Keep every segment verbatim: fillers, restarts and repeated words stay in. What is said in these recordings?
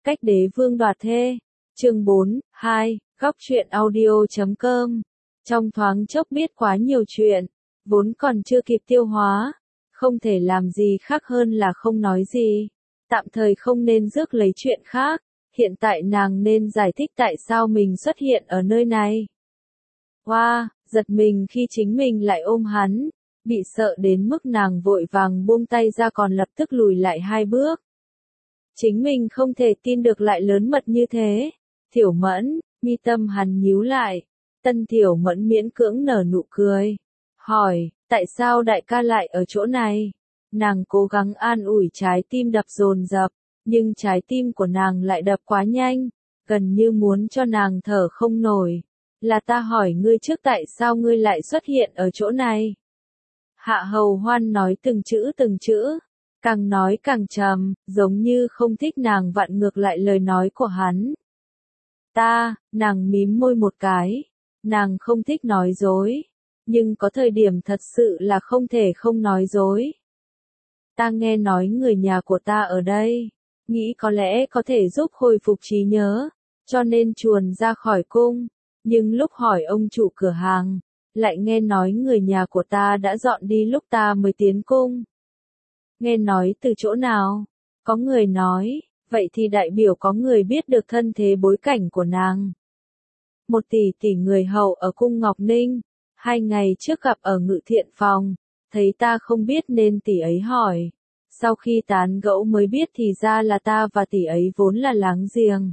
Cách đế vương đoạt thê. Chương bốn, hai, góc truyện audio chấm com. Trong thoáng chốc biết quá nhiều chuyện, vốn còn chưa kịp tiêu hóa, không thể làm gì khác hơn là không nói gì. Tạm thời không nên rước lấy chuyện khác, hiện tại nàng nên giải thích tại sao mình xuất hiện ở nơi này. Hoa, wow, giật mình khi chính mình lại ôm hắn, bị sợ đến mức nàng vội vàng buông tay ra còn lập tức lùi lại hai bước. Chính mình không thể tin được lại lớn mật như thế. Thiểu Mẫn, mi tâm hắn nhíu lại. Tân Thiểu Mẫn miễn cưỡng nở nụ cười. Hỏi, tại sao đại ca lại ở chỗ này? Nàng cố gắng an ủi trái tim đập dồn dập, nhưng trái tim của nàng lại đập quá nhanh, gần như muốn cho nàng thở không nổi. Là ta hỏi ngươi trước tại sao ngươi lại xuất hiện ở chỗ này? Hạ Hầu Hoan nói từng chữ từng chữ, càng nói càng trầm, giống như không thích nàng vặn ngược lại lời nói của hắn. Ta, nàng mím môi một cái, nàng không thích nói dối, nhưng có thời điểm thật sự là không thể không nói dối. Ta nghe nói người nhà của ta ở đây, nghĩ có lẽ có thể giúp hồi phục trí nhớ, cho nên chuồn ra khỏi cung, nhưng lúc hỏi ông chủ cửa hàng, lại nghe nói người nhà của ta đã dọn đi lúc ta mới tiến cung. Nghe nói từ chỗ nào? Có người nói, vậy thì đại biểu có người biết được thân thế bối cảnh của nàng. Một tỷ tỷ người hầu ở cung Ngọc Ninh, hai ngày trước gặp ở ngự thiện phòng, thấy ta không biết nên tỷ ấy hỏi. Sau khi tán gẫu mới biết thì ra là ta và tỷ ấy vốn là láng giềng.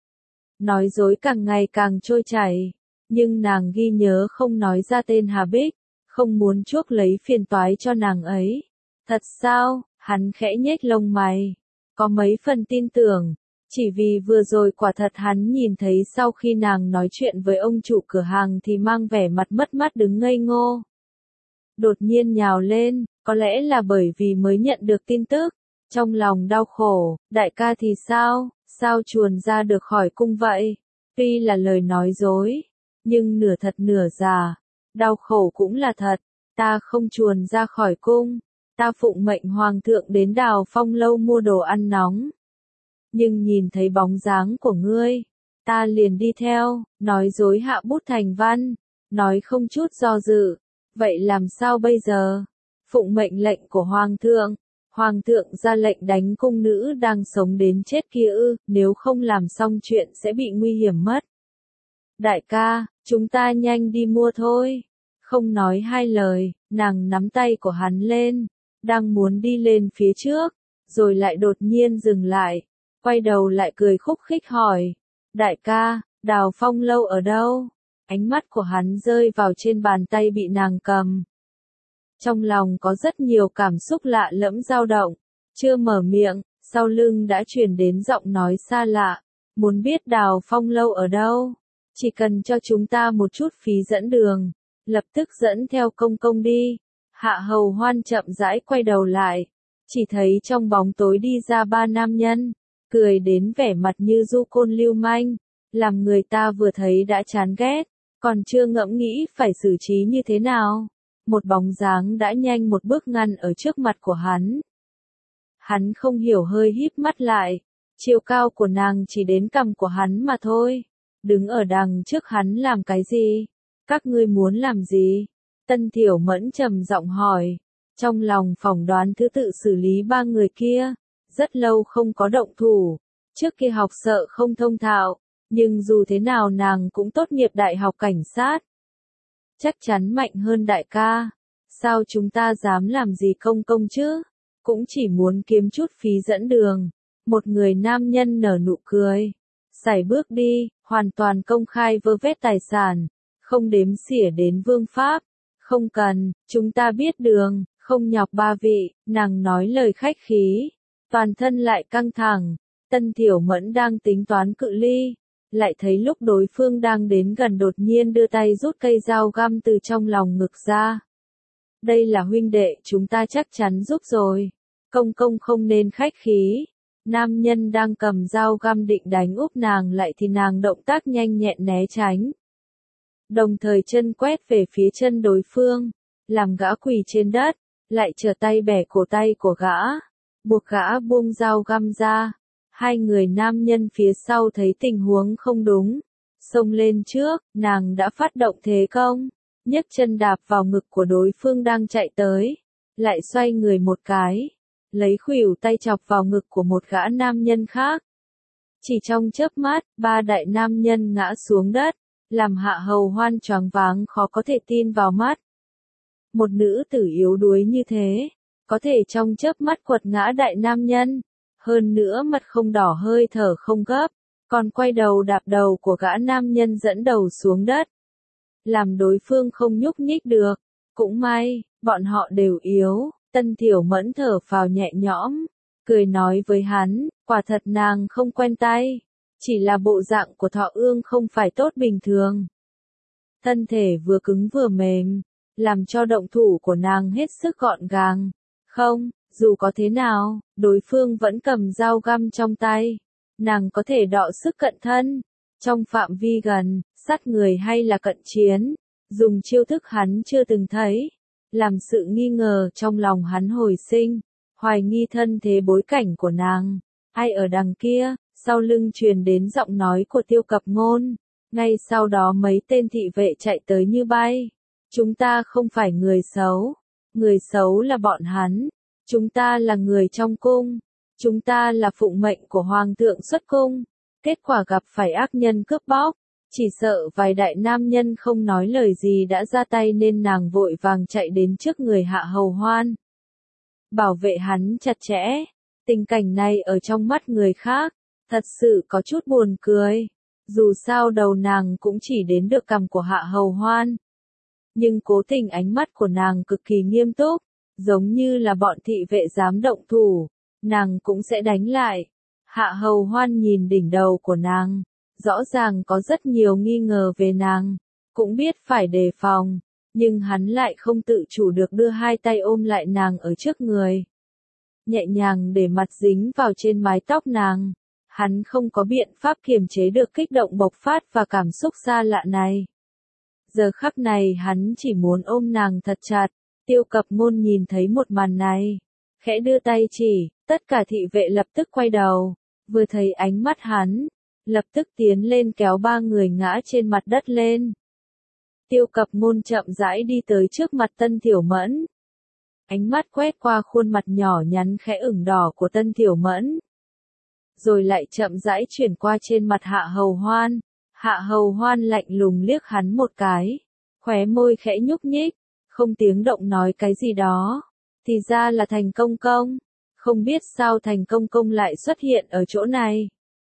Nói dối càng ngày càng trôi chảy, nhưng nàng ghi nhớ không nói ra tên Hà Bích, không muốn chuốc lấy phiền toái cho nàng ấy. Thật sao? Hắn khẽ nhếch lông mày. Có mấy phần tin tưởng, chỉ vì vừa rồi quả thật hắn nhìn thấy sau khi nàng nói chuyện với ông chủ cửa hàng thì mang vẻ mặt mất mát đứng ngây ngô. Đột nhiên nhào lên, có lẽ là bởi vì mới nhận được tin tức, trong lòng đau khổ, đại ca thì sao, sao chuồn ra được khỏi cung vậy? Tuy là lời nói dối, nhưng nửa thật nửa giả, đau khổ cũng là thật, ta không chuồn ra khỏi cung. Ta phụng mệnh hoàng thượng đến Đào Phong lâu mua đồ ăn nóng. Nhưng nhìn thấy bóng dáng của ngươi, ta liền đi theo, nói dối hạ bút thành văn, nói không chút do dự. Vậy làm sao bây giờ? Phụng mệnh lệnh của hoàng thượng, hoàng thượng ra lệnh đánh cung nữ đang sống đến chết kia ư, nếu không làm xong chuyện sẽ bị nguy hiểm mất. Đại ca, chúng ta nhanh đi mua thôi. Không nói hai lời, nàng nắm tay của hắn lên, đang muốn đi lên phía trước, rồi lại đột nhiên dừng lại, quay đầu lại cười khúc khích hỏi, đại ca, Đào Phong lâu ở đâu? Ánh mắt của hắn rơi vào trên bàn tay bị nàng cầm. Trong lòng có rất nhiều cảm xúc lạ lẫm dao động, chưa mở miệng, sau lưng đã truyền đến giọng nói xa lạ, muốn biết Đào Phong lâu ở đâu? Chỉ cần cho chúng ta một chút phí dẫn đường, lập tức dẫn theo công công đi. Hạ Hầu Hoan chậm rãi quay đầu lại, chỉ thấy trong bóng tối đi ra ba nam nhân, cười đến vẻ mặt như du côn lưu manh, làm người ta vừa thấy đã chán ghét, còn chưa ngẫm nghĩ phải xử trí như thế nào. Một bóng dáng đã nhanh một bước ngăn ở trước mặt của hắn. Hắn không hiểu hơi híp mắt lại, chiều cao của nàng chỉ đến cằm của hắn mà thôi, đứng ở đằng trước hắn làm cái gì? Các ngươi muốn làm gì? Tân Thiểu Mẫn trầm giọng hỏi, trong lòng phỏng đoán thứ tự xử lý ba người kia, rất lâu không có động thủ, trước kia học sợ không thông thạo, nhưng dù thế nào nàng cũng tốt nghiệp đại học cảnh sát. Chắc chắn mạnh hơn đại ca, sao chúng ta dám làm gì công công chứ, cũng chỉ muốn kiếm chút phí dẫn đường. Một người nam nhân nở nụ cười, sải bước đi, hoàn toàn công khai vơ vét tài sản, không đếm xỉa đến vương pháp. Không cần, chúng ta biết đường, không nhọc ba vị, nàng nói lời khách khí, toàn thân lại căng thẳng. Tân Thiểu Mẫn đang tính toán cự ly, lại thấy lúc đối phương đang đến gần đột nhiên đưa tay rút cây dao găm từ trong lòng ngực ra. Đây là huynh đệ chúng ta chắc chắn giúp rồi, công công không nên khách khí. Nam nhân đang cầm dao găm định đánh úp nàng lại thì nàng động tác nhanh nhẹn né tránh. Đồng thời chân quét về phía chân đối phương, làm gã quỳ trên đất, lại trở tay bẻ cổ tay của gã, buộc gã buông dao găm ra. Hai người nam nhân phía sau thấy tình huống không đúng, xông lên trước, nàng đã phát động thế công, nhấc chân đạp vào ngực của đối phương đang chạy tới, lại xoay người một cái, lấy khuỷu tay chọc vào ngực của một gã nam nhân khác. Chỉ trong chớp mắt, ba đại nam nhân ngã xuống đất, làm Hạ Hầu Hoan choáng váng khó có thể tin vào mắt. Một nữ tử yếu đuối như thế, có thể trong chớp mắt quật ngã đại nam nhân, hơn nữa mặt không đỏ hơi thở không gấp, còn quay đầu đạp đầu của gã nam nhân dẫn đầu xuống đất, làm đối phương không nhúc nhích được. Cũng may, bọn họ đều yếu. Tân Thiểu Mẫn thở phào nhẹ nhõm, cười nói với hắn, quả thật nàng không quen tay, chỉ là bộ dạng của Thọ Ương không phải tốt bình thường. Thân thể vừa cứng vừa mềm, làm cho động thủ của nàng hết sức gọn gàng. Không, dù có thế nào, đối phương vẫn cầm dao găm trong tay, nàng có thể đọ sức cận thân, trong phạm vi gần, sát người hay là cận chiến, dùng chiêu thức hắn chưa từng thấy. Làm sự nghi ngờ trong lòng hắn hồi sinh, hoài nghi thân thế bối cảnh của nàng. Ai ở đằng kia, sau lưng truyền đến giọng nói của Tiêu Cập Ngôn. Ngay sau đó mấy tên thị vệ chạy tới như bay. Chúng ta không phải người xấu, người xấu là bọn hắn. Chúng ta là người trong cung, chúng ta là phụng mệnh của Hoàng thượng xuất cung. Kết quả gặp phải ác nhân cướp bóc. Chỉ sợ vài đại nam nhân không nói lời gì đã ra tay nên nàng vội vàng chạy đến trước người Hạ Hầu Hoan. Bảo vệ hắn chặt chẽ, tình cảnh này ở trong mắt người khác, thật sự có chút buồn cười. Dù sao đầu nàng cũng chỉ đến được cằm của Hạ Hầu Hoan. Nhưng cố tình ánh mắt của nàng cực kỳ nghiêm túc, giống như là bọn thị vệ dám động thủ, nàng cũng sẽ đánh lại. Hạ Hầu Hoan nhìn đỉnh đầu của nàng. Rõ ràng có rất nhiều nghi ngờ về nàng, cũng biết phải đề phòng, nhưng hắn lại không tự chủ được đưa hai tay ôm lại nàng ở trước người. Nhẹ nhàng để mặt dính vào trên mái tóc nàng, hắn không có biện pháp kiềm chế được kích động bộc phát và cảm xúc xa lạ này. Giờ khắc này hắn chỉ muốn ôm nàng thật chặt. Tiêu Cập Ngôn nhìn thấy một màn này, khẽ đưa tay chỉ, tất cả thị vệ lập tức quay đầu, vừa thấy ánh mắt hắn, lập tức tiến lên kéo ba người ngã trên mặt đất lên. Tiêu Cập Ngôn chậm rãi đi tới trước mặt Tân Thiểu Mẫn. Ánh mắt quét qua khuôn mặt nhỏ nhắn khẽ ửng đỏ của Tân Thiểu Mẫn. Rồi lại chậm rãi chuyển qua trên mặt Hạ Hầu Hoan. Hạ Hầu Hoan lạnh lùng liếc hắn một cái, khóe môi khẽ nhúc nhích, không tiếng động nói cái gì đó. Thì ra là Thành Công Công. Không biết sao Thành Công Công lại xuất hiện ở chỗ này.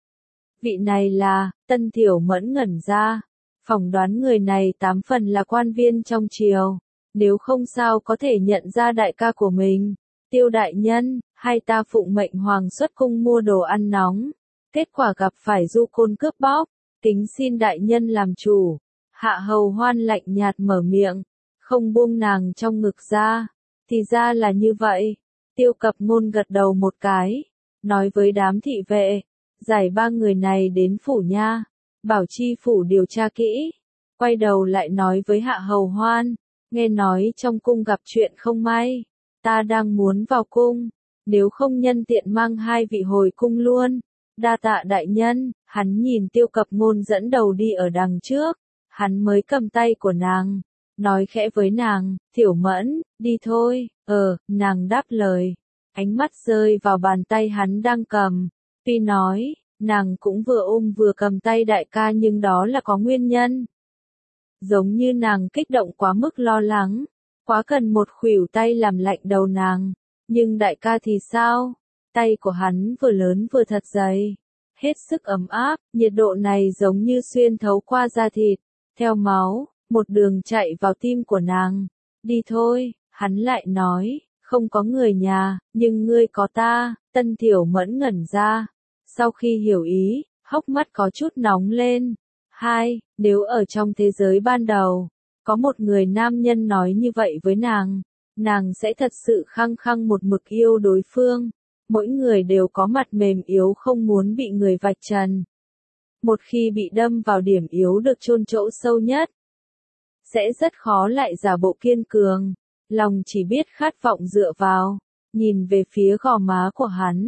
Vị này là, Tân Thiểu Mẫn ngẩn ra, phỏng đoán người này tám phần là quan viên trong triều, nếu không sao có thể nhận ra đại ca của mình. Tiêu đại nhân, hai ta phụng mệnh Hoàng xuất cung mua đồ ăn nóng, kết quả gặp phải du côn cướp bóc, kính xin đại nhân làm chủ. Hạ Hầu Hoan lạnh nhạt mở miệng, không buông nàng trong ngực ra. Thì ra là như vậy. Tiêu Cập Ngôn gật đầu một cái, nói với đám thị vệ, giải ba người này đến phủ nha, bảo chi phủ điều tra kỹ. Quay đầu lại nói với Hạ Hầu Hoan, nghe nói trong cung gặp chuyện không may, ta đang muốn vào cung, nếu không nhân tiện mang hai vị hồi cung luôn. Đa tạ đại nhân. Hắn nhìn Tiêu Cập Ngôn dẫn đầu đi ở đằng trước, hắn mới cầm tay của nàng, nói khẽ với nàng, Thiểu Mẫn, đi thôi. Ờ, nàng đáp lời, ánh mắt rơi vào bàn tay hắn đang cầm. Tuy nói, nàng cũng vừa ôm vừa cầm tay đại ca nhưng đó là có nguyên nhân. Giống như nàng kích động quá mức lo lắng, quá cần một khuỷu tay làm lạnh đầu nàng. Nhưng đại ca thì sao? Tay của hắn vừa lớn vừa thật dày, hết sức ấm áp, nhiệt độ này giống như xuyên thấu qua da thịt, theo máu, một đường chạy vào tim của nàng. Đi thôi, hắn lại nói, không có người nhà, nhưng ngươi có ta. Tân Thiểu Mẫn ngẩn ra, sau khi hiểu ý, hốc mắt có chút nóng lên. Hai, nếu ở trong thế giới ban đầu, có một người nam nhân nói như vậy với nàng, nàng sẽ thật sự khăng khăng một mực yêu đối phương. Mỗi người đều có mặt mềm yếu không muốn bị người vạch trần. Một khi bị đâm vào điểm yếu được chôn chỗ sâu nhất, sẽ rất khó lại giả bộ kiên cường, lòng chỉ biết khát vọng dựa vào. Nhìn về phía gò má của hắn,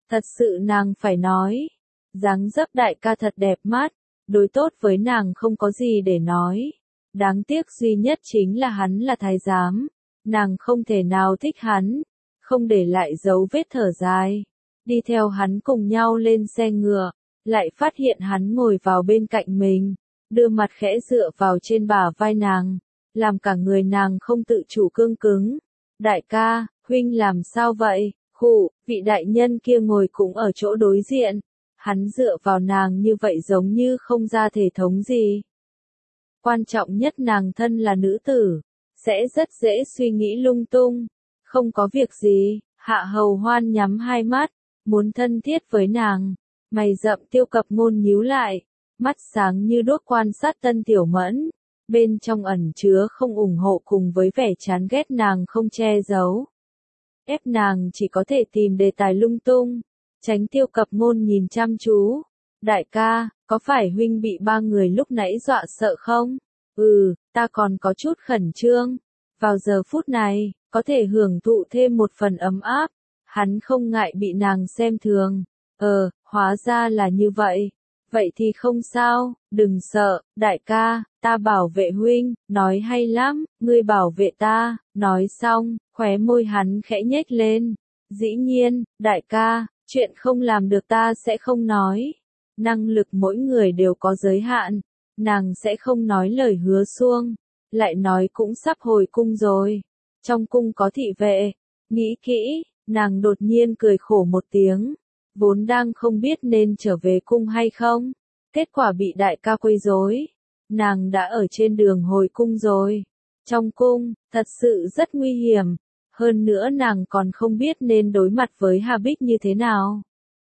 Thật sự nàng phải nói. Dáng dấp đại ca thật đẹp mắt, đối tốt với nàng không có gì để nói. Đáng tiếc duy nhất chính là hắn là thái giám. Nàng không thể nào thích hắn, không để lại dấu vết thở dài. Đi theo hắn cùng nhau lên xe ngựa, lại phát hiện hắn ngồi vào bên cạnh mình, đưa mặt khẽ dựa vào trên bả vai nàng, làm cả người nàng không tự chủ cương cứng. Đại ca, huynh làm sao vậy? Khụ, vị đại nhân kia ngồi cũng ở chỗ đối diện. Hắn dựa vào nàng như vậy giống như không ra thể thống gì. Quan trọng nhất nàng thân là nữ tử, sẽ rất dễ suy nghĩ lung tung. Không có việc gì, Hạ Hầu Hoan nhắm hai mắt, muốn thân thiết với nàng. Mày rậm Tiêu Cập Ngôn nhíu lại, mắt sáng như đuốc quan sát Tân Tiểu Mẫn. Bên trong ẩn chứa không ủng hộ cùng với vẻ chán ghét nàng không che giấu. Ép nàng chỉ có thể tìm đề tài lung tung. Tránh Tiêu Cập Ngôn nhìn chăm chú. Đại ca, có phải huynh bị ba người lúc nãy dọa sợ không? Ừ, ta còn có chút khẩn trương. Vào giờ phút này, có thể hưởng thụ thêm một phần ấm áp. Hắn không ngại bị nàng xem thường. Ờ, hóa ra là như vậy. Vậy thì không sao, đừng sợ, đại ca, ta bảo vệ huynh, nói hay lắm, ngươi bảo vệ ta. Nói xong, khóe môi hắn khẽ nhếch lên. Dĩ nhiên, đại ca, chuyện không làm được ta sẽ không nói. Năng lực mỗi người đều có giới hạn. Nàng sẽ không nói lời hứa suông. Lại nói cũng sắp hồi cung rồi. Trong cung có thị vệ. Nghĩ kỹ, nàng đột nhiên cười khổ một tiếng. Vốn đang không biết nên trở về cung hay không. Kết quả bị đại ca quấy rối. Nàng đã ở trên đường hồi cung rồi. Trong cung, thật sự rất nguy hiểm. Hơn nữa nàng còn không biết nên đối mặt với Hà Bích như thế nào.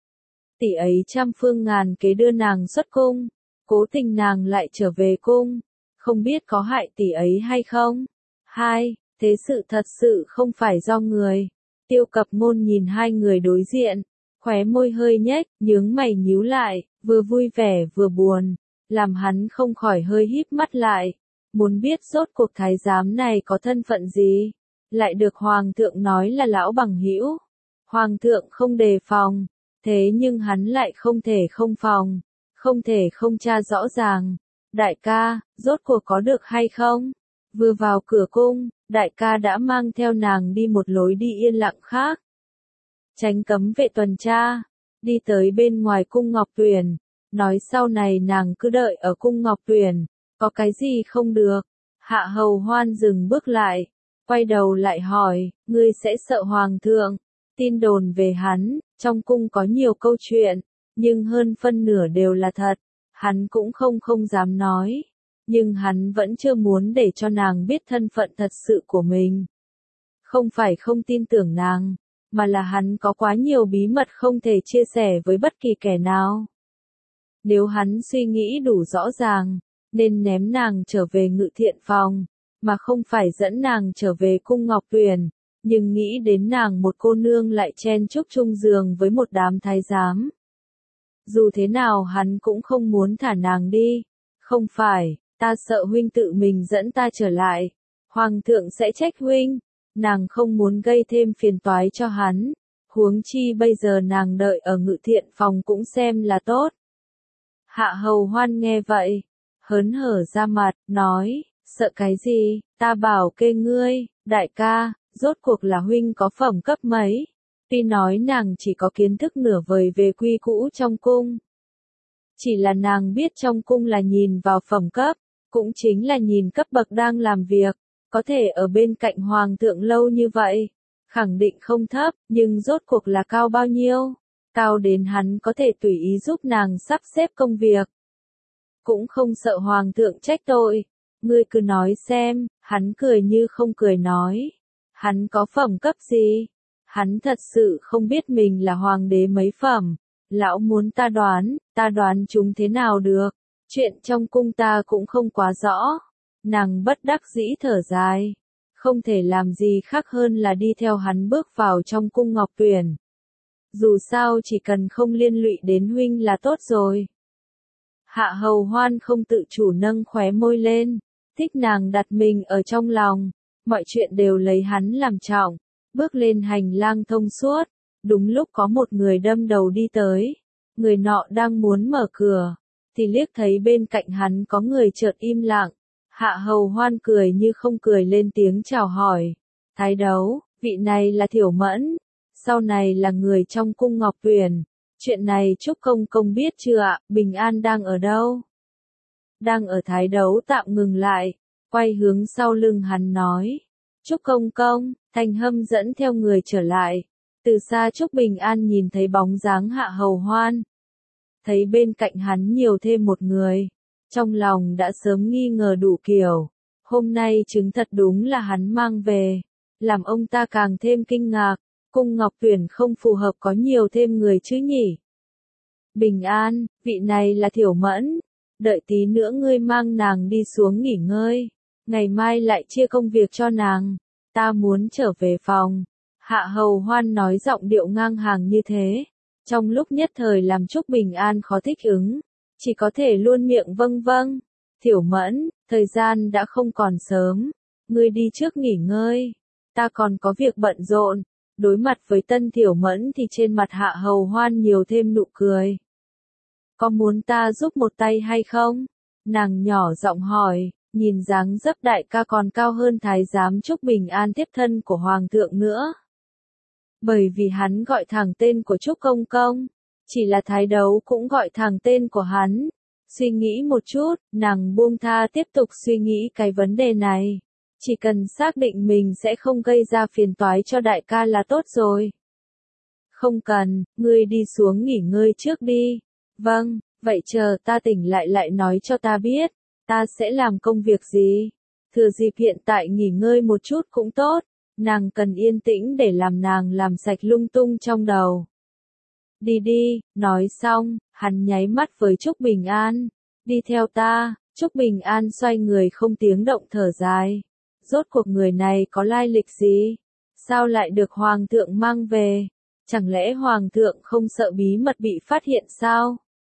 Tỷ ấy trăm phương ngàn kế đưa nàng xuất cung. Cố tình nàng lại trở về cung. Không biết có hại tỷ ấy hay không? Hai, thế sự thật sự không phải do người. Tiêu Cập Ngôn nhìn hai người đối diện. Khóe môi hơi nhếch, nhướng mày nhíu lại, vừa vui vẻ vừa buồn. Làm hắn không khỏi hơi híp mắt lại. Muốn biết rốt cuộc thái giám này có thân phận gì? Lại được Hoàng thượng nói là lão bằng hữu. Hoàng thượng không đề phòng. Thế nhưng hắn lại không thể không phòng. Không thể không tra rõ ràng. Đại ca, rốt cuộc có được hay không? Vừa vào cửa cung, đại ca đã mang theo nàng đi một lối đi yên lặng khác. Tránh cấm vệ tuần tra. Đi tới bên ngoài cung Ngọc Tuyền. Nói sau này nàng cứ đợi ở cung Ngọc Tuyền. Có cái gì không được? Hạ Hầu Hoan dừng bước lại. Quay đầu lại hỏi, ngươi sẽ sợ Hoàng thượng? Tin đồn về hắn, trong cung có nhiều câu chuyện. Nhưng hơn phân nửa đều là thật. Hắn cũng không không dám nói. Nhưng hắn vẫn chưa muốn để cho nàng biết thân phận thật sự của mình. Không phải không tin tưởng nàng, mà là hắn có quá nhiều bí mật không thể chia sẻ với bất kỳ kẻ nào. Nếu hắn suy nghĩ đủ rõ ràng, nên ném nàng trở về Ngự Thiện phòng, mà không phải dẫn nàng trở về cung Ngọc Tuyền. Nhưng nghĩ đến nàng một cô nương lại chen chúc chung giường với một đám thái giám. Dù thế nào hắn cũng không muốn thả nàng đi. Không phải, ta sợ huynh tự mình dẫn ta trở lại. Hoàng thượng sẽ trách huynh. Nàng không muốn gây thêm phiền toái cho hắn. Huống chi bây giờ nàng đợi ở Ngự Thiện phòng cũng xem là tốt. Hạ Hầu Hoan nghe vậy, hớn hở ra mặt, nói, sợ cái gì, ta bảo kê ngươi, đại ca, rốt cuộc là huynh có phẩm cấp mấy. Tuy nói nàng chỉ có kiến thức nửa vời về quy cũ trong cung. Chỉ là nàng biết trong cung là nhìn vào phẩm cấp, cũng chính là nhìn cấp bậc đang làm việc, có thể ở bên cạnh Hoàng thượng lâu như vậy. Khẳng định không thấp, nhưng rốt cuộc là cao bao nhiêu? Cao đến hắn có thể tùy ý giúp nàng sắp xếp công việc. Cũng không sợ Hoàng thượng trách tội. Ngươi cứ nói xem, hắn cười như không cười nói. Hắn có phẩm cấp gì? Hắn thật sự không biết mình là hoàng đế mấy phẩm. Lão muốn ta đoán, ta đoán chúng thế nào được. Chuyện trong cung ta cũng không quá rõ. Nàng bất đắc dĩ thở dài. Không thể làm gì khác hơn là đi theo hắn bước vào trong cung Ngọc Tuyền. Dù sao chỉ cần không liên lụy đến huynh là tốt rồi. Hạ Hầu Hoan không tự chủ nâng khóe môi lên. Thích nàng đặt mình ở trong lòng. Mọi chuyện đều lấy hắn làm trọng. Bước lên hành lang thông suốt. Đúng lúc có một người đâm đầu đi tới, người nọ đang muốn mở cửa, thì liếc thấy bên cạnh hắn có người chợt im lặng. Hạ Hầu Hoan cười như không cười lên tiếng chào hỏi. Thái đấu, vị này là Thiểu Mẫn, sau này là người trong cung Ngọc Tuyền. Chuyện này Trúc Công Công biết chưa ạ, Bình An đang ở đâu? Đang ở Thái đấu tạm ngừng lại, quay hướng sau lưng hắn nói. Trúc Công Công, Thành Hâm dẫn theo người trở lại. Từ xa Trúc Bình An nhìn thấy bóng dáng Hạ Hầu Hoan. Thấy bên cạnh hắn nhiều thêm một người. Trong lòng đã sớm nghi ngờ đủ kiểu. Hôm nay chứng thật đúng là hắn mang về. Làm ông ta càng thêm kinh ngạc. Cung Ngọc Tuyền không phù hợp có nhiều thêm người chứ nhỉ. Bình An, vị này là Thiểu Mẫn. Đợi tí nữa ngươi mang nàng đi xuống nghỉ ngơi. Ngày mai lại chia công việc cho nàng. Ta muốn trở về phòng. Hạ Hầu Hoan nói giọng điệu ngang hàng như thế. Trong lúc nhất thời làm Trúc Bình An khó thích ứng. Chỉ có thể luôn miệng vâng vâng. Thiểu Mẫn, thời gian đã không còn sớm. Ngươi đi trước nghỉ ngơi. Ta còn có việc bận rộn. Đối mặt với Tân Thiểu Mẫn thì trên mặt Hạ Hầu Hoan nhiều thêm nụ cười. Có muốn ta giúp một tay hay không? Nàng nhỏ giọng hỏi, nhìn dáng dấp đại ca còn cao hơn thái giám Trúc Bình An tiếp thân của Hoàng thượng nữa. Bởi vì hắn gọi thẳng tên của Trúc Công Công, chỉ là thái đấu cũng gọi thẳng tên của hắn. Suy nghĩ một chút, nàng buông tha tiếp tục suy nghĩ cái vấn đề này. Chỉ cần xác định mình sẽ không gây ra phiền toái cho đại ca là tốt rồi. Không cần, ngươi đi xuống nghỉ ngơi trước đi. Vâng, vậy chờ ta tỉnh lại lại nói cho ta biết, ta sẽ làm công việc gì. Thừa dịp hiện tại nghỉ ngơi một chút cũng tốt, nàng cần yên tĩnh để làm nàng làm sạch lung tung trong đầu. Đi đi, nói xong, hắn nháy mắt với Trúc Bình An. Đi theo ta, Trúc Bình An xoay người không tiếng động thở dài. Rốt cuộc người này có lai lịch gì? Sao lại được Hoàng thượng mang về? Chẳng lẽ Hoàng thượng không sợ bí mật bị phát hiện sao?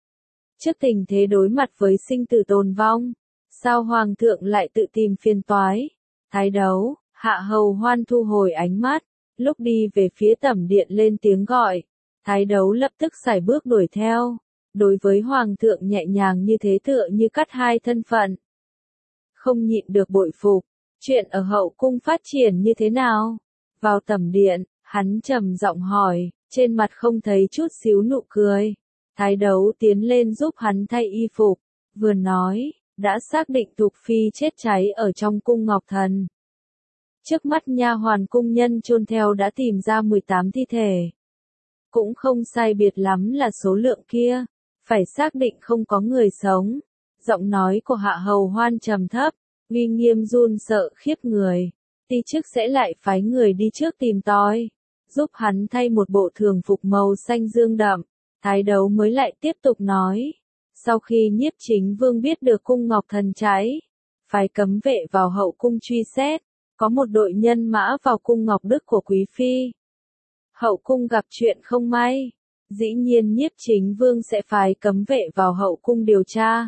Trước tình thế đối mặt với sinh tử tồn vong, sao Hoàng thượng lại tự tìm phiền toái? Thái đấu, Hạ Hầu Hoan thu hồi ánh mắt, lúc đi về phía tẩm điện lên tiếng gọi. Thái đấu lập tức sải bước đuổi theo. Đối với Hoàng thượng nhẹ nhàng như thế tựa như cắt hai thân phận. Không nhịn được bội phục. Chuyện ở hậu cung phát triển như thế nào? Vào tẩm điện, hắn trầm giọng hỏi, trên mặt không thấy chút xíu nụ cười. Thái đấu tiến lên giúp hắn thay y phục, vừa nói, đã xác định Thục Phi chết cháy ở trong cung Ngọc Thần. Trước mắt nha hoàn cung nhân chôn theo đã tìm ra mười tám thi thể. Cũng không sai biệt lắm là số lượng kia, phải xác định không có người sống. Giọng nói của Hạ Hầu Hoan trầm thấp, uy nghiêm run sợ khiếp người. Ti chức sẽ lại phái người đi trước tìm tòi, giúp hắn thay một bộ thường phục màu xanh dương đậm. Thái đấu mới lại tiếp tục nói. Sau khi Nhiếp Chính Vương biết được cung Ngọc Thần cháy, phái cấm vệ vào hậu cung truy xét, có một đội nhân mã vào cung Ngọc Đức của Quý Phi. Hậu cung gặp chuyện không may, dĩ nhiên Nhiếp Chính Vương sẽ phái cấm vệ vào hậu cung điều tra.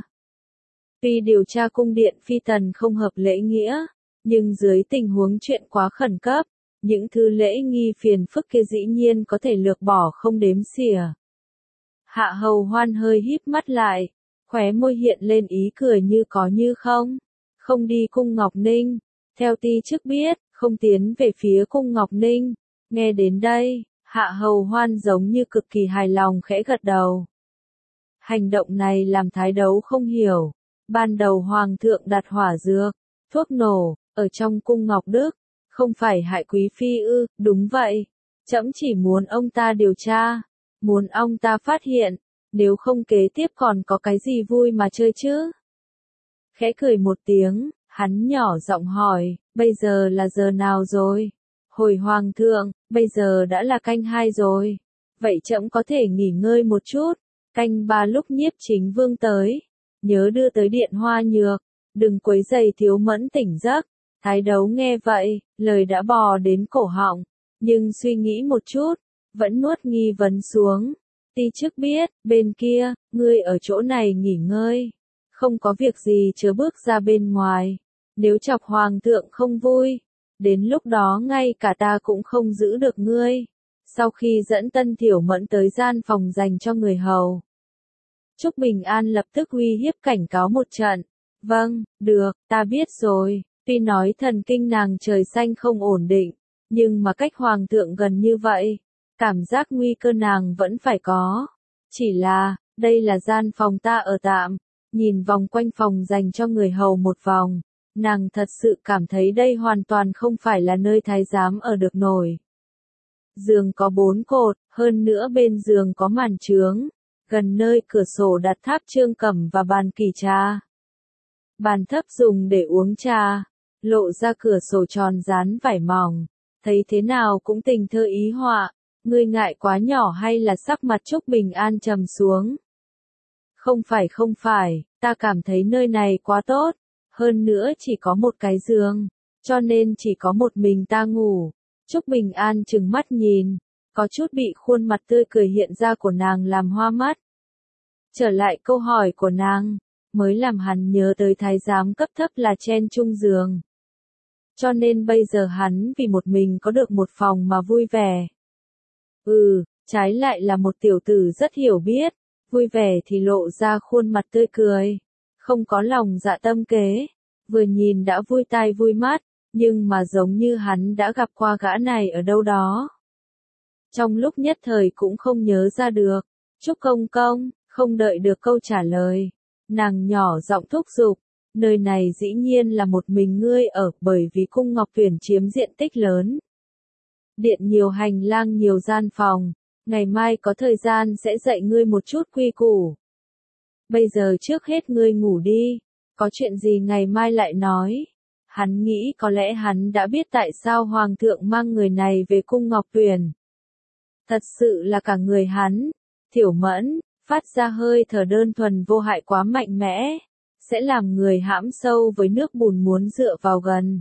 Tuy điều tra cung điện phi tần không hợp lễ nghĩa, nhưng dưới tình huống chuyện quá khẩn cấp, những thứ lễ nghi phiền phức kia dĩ nhiên có thể lược bỏ không đếm xỉa. Hạ Hầu Hoan hơi híp mắt lại, khóe môi hiện lên ý cười như có như không. Không đi cung Ngọc Ninh, theo ti chức biết, không tiến về phía cung Ngọc Ninh. Nghe đến đây, Hạ Hầu Hoan giống như cực kỳ hài lòng khẽ gật đầu. Hành động này làm thái đấu không hiểu. Ban đầu Hoàng thượng đặt hỏa dược, thuốc nổ, ở trong cung Ngọc Đức, không phải hại Quý Phi ư? Đúng vậy. Trẫm chỉ muốn ông ta điều tra, muốn ông ta phát hiện, nếu không kế tiếp còn có cái gì vui mà chơi chứ? Khẽ cười một tiếng, hắn nhỏ giọng hỏi, bây giờ là giờ nào rồi? Hồi Hoàng thượng, bây giờ đã là canh hai rồi. Vậy trẫm có thể nghỉ ngơi một chút, canh ba lúc Nhiếp Chính Vương tới. Nhớ đưa tới điện hoa nhược, đừng quấy rầy Thiếu Mẫn tỉnh giấc. Thái đấu nghe vậy, lời đã bò đến cổ họng, nhưng suy nghĩ một chút, vẫn nuốt nghi vấn xuống. Ti chức biết, bên kia, ngươi ở chỗ này nghỉ ngơi, không có việc gì chớ bước ra bên ngoài, nếu chọc Hoàng thượng không vui, đến lúc đó ngay cả ta cũng không giữ được ngươi. Sau khi dẫn Tân Thiểu Mẫn tới gian phòng dành cho người hầu, Trúc Bình An lập tức uy hiếp cảnh cáo một trận. Vâng, được, ta biết rồi. Tuy nói thần kinh nàng trời xanh không ổn định, nhưng mà cách hoàng thượng gần như vậy, cảm giác nguy cơ nàng vẫn phải có. Chỉ là, đây là gian phòng ta ở tạm, nhìn vòng quanh phòng dành cho người hầu một vòng, nàng thật sự cảm thấy đây hoàn toàn không phải là nơi thái giám ở được nổi. Giường có bốn cột, hơn nữa bên giường có màn trướng, gần nơi cửa sổ đặt tháp trương cẩm và bàn kỷ trà. Bàn thấp dùng để uống trà, lộ ra cửa sổ tròn dán vải mỏng, thấy thế nào cũng tình thơ ý họa. Ngươi ngại quá nhỏ hay là sắc mặt Trúc Bình An trầm xuống? Không phải không phải, ta cảm thấy nơi này quá tốt, hơn nữa chỉ có một cái giường, cho nên chỉ có một mình ta ngủ. Trúc Bình An trừng mắt nhìn, có chút bị khuôn mặt tươi cười hiện ra của nàng làm hoa mắt. Trở lại câu hỏi của nàng, mới làm hắn nhớ tới thái giám cấp thấp là chen chung giường. Cho nên bây giờ hắn vì một mình có được một phòng mà vui vẻ. Ừ, trái lại là một tiểu tử rất hiểu biết, vui vẻ thì lộ ra khuôn mặt tươi cười, không có lòng dạ tâm kế, vừa nhìn đã vui tai vui mắt, nhưng mà giống như hắn đã gặp qua gã này ở đâu đó. Trong lúc nhất thời cũng không nhớ ra được, Trúc công công, không đợi được câu trả lời, nàng nhỏ giọng thúc giục, nơi này dĩ nhiên là một mình ngươi ở bởi vì cung Ngọc Tuyển chiếm diện tích lớn. Điện nhiều hành lang nhiều gian phòng, ngày mai có thời gian sẽ dạy ngươi một chút quy củ. Bây giờ trước hết ngươi ngủ đi, có chuyện gì ngày mai lại nói. Hắn nghĩ có lẽ hắn đã biết tại sao Hoàng thượng mang người này về cung Ngọc Tuyền. Thật sự là cả người hắn, Thiểu Mẫn, phát ra hơi thở đơn thuần vô hại quá mạnh mẽ, sẽ làm người hãm sâu với nước bùn muốn dựa vào gần.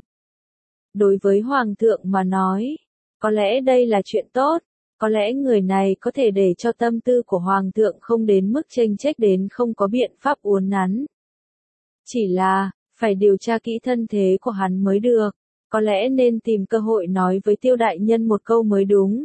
Đối với Hoàng thượng mà nói, có lẽ đây là chuyện tốt, có lẽ người này có thể để cho tâm tư của Hoàng thượng không đến mức chênh chách đến không có biện pháp uốn nắn. Chỉ là, phải điều tra kỹ thân thế của hắn mới được, có lẽ nên tìm cơ hội nói với Tiêu đại nhân một câu mới đúng.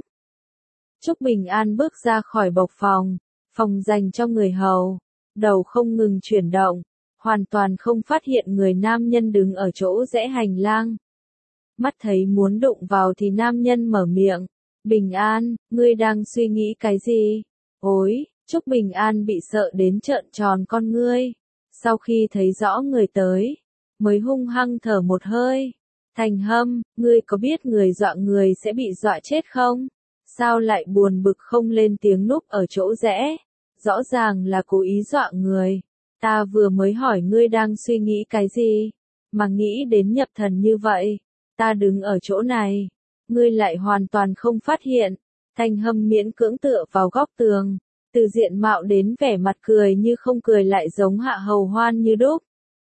Trúc Bình An bước ra khỏi bộc phòng, phòng dành cho người hầu, đầu không ngừng chuyển động, hoàn toàn không phát hiện người nam nhân đứng ở chỗ rẽ hành lang. Mắt thấy muốn đụng vào thì nam nhân mở miệng, Bình An, ngươi đang suy nghĩ cái gì? Ôi, Trúc Bình An bị sợ đến trợn tròn con ngươi, sau khi thấy rõ người tới, mới hung hăng thở một hơi. Thành Hâm, ngươi có biết người dọa người sẽ bị dọa chết không? Sao lại buồn bực không lên tiếng núp ở chỗ rẽ? Rõ ràng là cố ý dọa người. Ta vừa mới hỏi ngươi đang suy nghĩ cái gì, mà nghĩ đến nhập thần như vậy. Ta đứng ở chỗ này, ngươi lại hoàn toàn không phát hiện. Thành Hâm miễn cưỡng tựa vào góc tường, từ diện mạo đến vẻ mặt cười như không cười lại giống Hạ Hầu Hoan như đúc.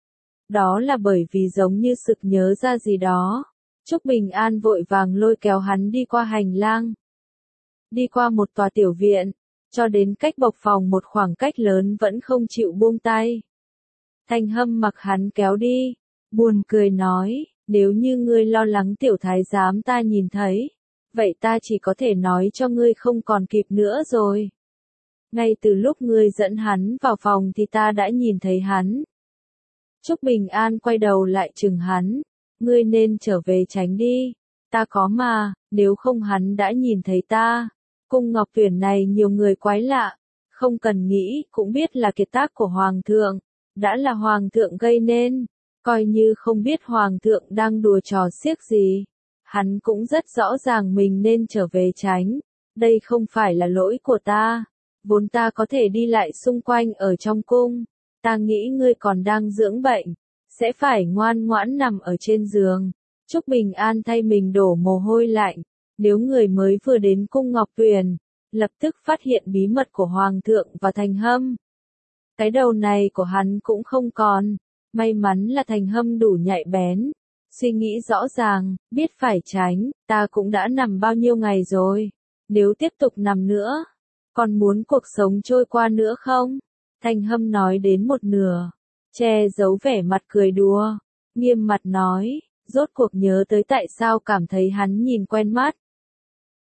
Đó là bởi vì giống như sực nhớ ra gì đó. Trúc Bình An vội vàng lôi kéo hắn đi qua hành lang, đi qua một tòa tiểu viện, cho đến cách bộc phòng một khoảng cách lớn vẫn không chịu buông tay. Thành Hâm mặc hắn kéo đi, buồn cười nói, nếu như ngươi lo lắng tiểu thái giám ta nhìn thấy, vậy ta chỉ có thể nói cho ngươi không còn kịp nữa rồi. Ngay từ lúc ngươi dẫn hắn vào phòng thì ta đã nhìn thấy hắn. Trúc Bình An quay đầu lại chừng hắn, ngươi nên trở về tránh đi, ta có mà, nếu không hắn đã nhìn thấy ta. Cung Ngọc Tuyển này nhiều người quái lạ, không cần nghĩ cũng biết là kiệt tác của Hoàng thượng, đã là Hoàng thượng gây nên, coi như không biết Hoàng thượng đang đùa trò xiếc gì. Hắn cũng rất rõ ràng mình nên trở về tránh, đây không phải là lỗi của ta, vốn ta có thể đi lại xung quanh ở trong cung, ta nghĩ ngươi còn đang dưỡng bệnh, sẽ phải ngoan ngoãn nằm ở trên giường. Trúc Bình An thay mình đổ mồ hôi lạnh. Nếu người mới vừa đến cung Ngọc Tuyền, lập tức phát hiện bí mật của Hoàng thượng và Thành Hâm. Cái đầu này của hắn cũng không còn, may mắn là Thành Hâm đủ nhạy bén, suy nghĩ rõ ràng, biết phải tránh, ta cũng đã nằm bao nhiêu ngày rồi, nếu tiếp tục nằm nữa, còn muốn cuộc sống trôi qua nữa không? Thành Hâm nói đến một nửa, che giấu vẻ mặt cười đùa, nghiêm mặt nói, rốt cuộc nhớ tới tại sao cảm thấy hắn nhìn quen mắt.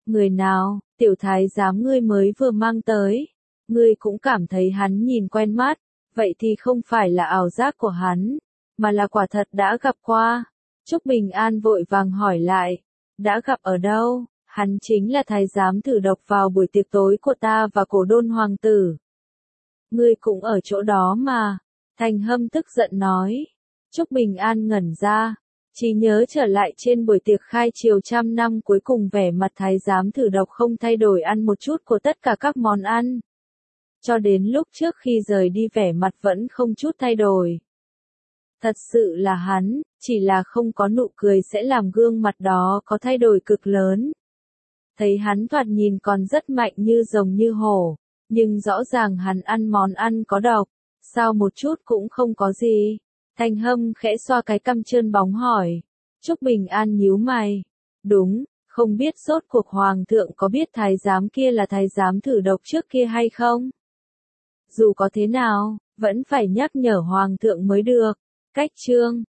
Người nào, tiểu thái giám ngươi mới vừa mang tới. Ngươi cũng cảm thấy hắn nhìn quen mắt, vậy thì không phải là ảo giác của hắn, mà là quả thật đã gặp qua. Trúc Bình An vội vàng hỏi lại, đã gặp ở đâu? Hắn chính là thái giám thử độc vào buổi tiệc tối của ta và Cổ Đôn hoàng tử. Ngươi cũng ở chỗ đó mà. Thành Hâm tức giận nói. Trúc Bình An ngẩn ra, chỉ nhớ trở lại trên buổi tiệc khai triều trăm năm cuối cùng vẻ mặt thái giám thử độc không thay đổi ăn một chút của tất cả các món ăn. Cho đến lúc trước khi rời đi vẻ mặt vẫn không chút thay đổi. Thật sự là hắn, chỉ là không có nụ cười sẽ làm gương mặt đó có thay đổi cực lớn. Thấy hắn thoạt nhìn còn rất mạnh như rồng như hổ, nhưng rõ ràng hắn ăn món ăn có độc, sao một chút cũng không có gì. Thành Hâm khẽ xoa cái cằm trơn bóng hỏi. Trúc Bình An nhíu mày. Đúng, không biết rốt cuộc hoàng thượng có biết thái giám kia là thái giám thử độc trước kia hay không? Dù có thế nào, vẫn phải nhắc nhở hoàng thượng mới được. Cách chương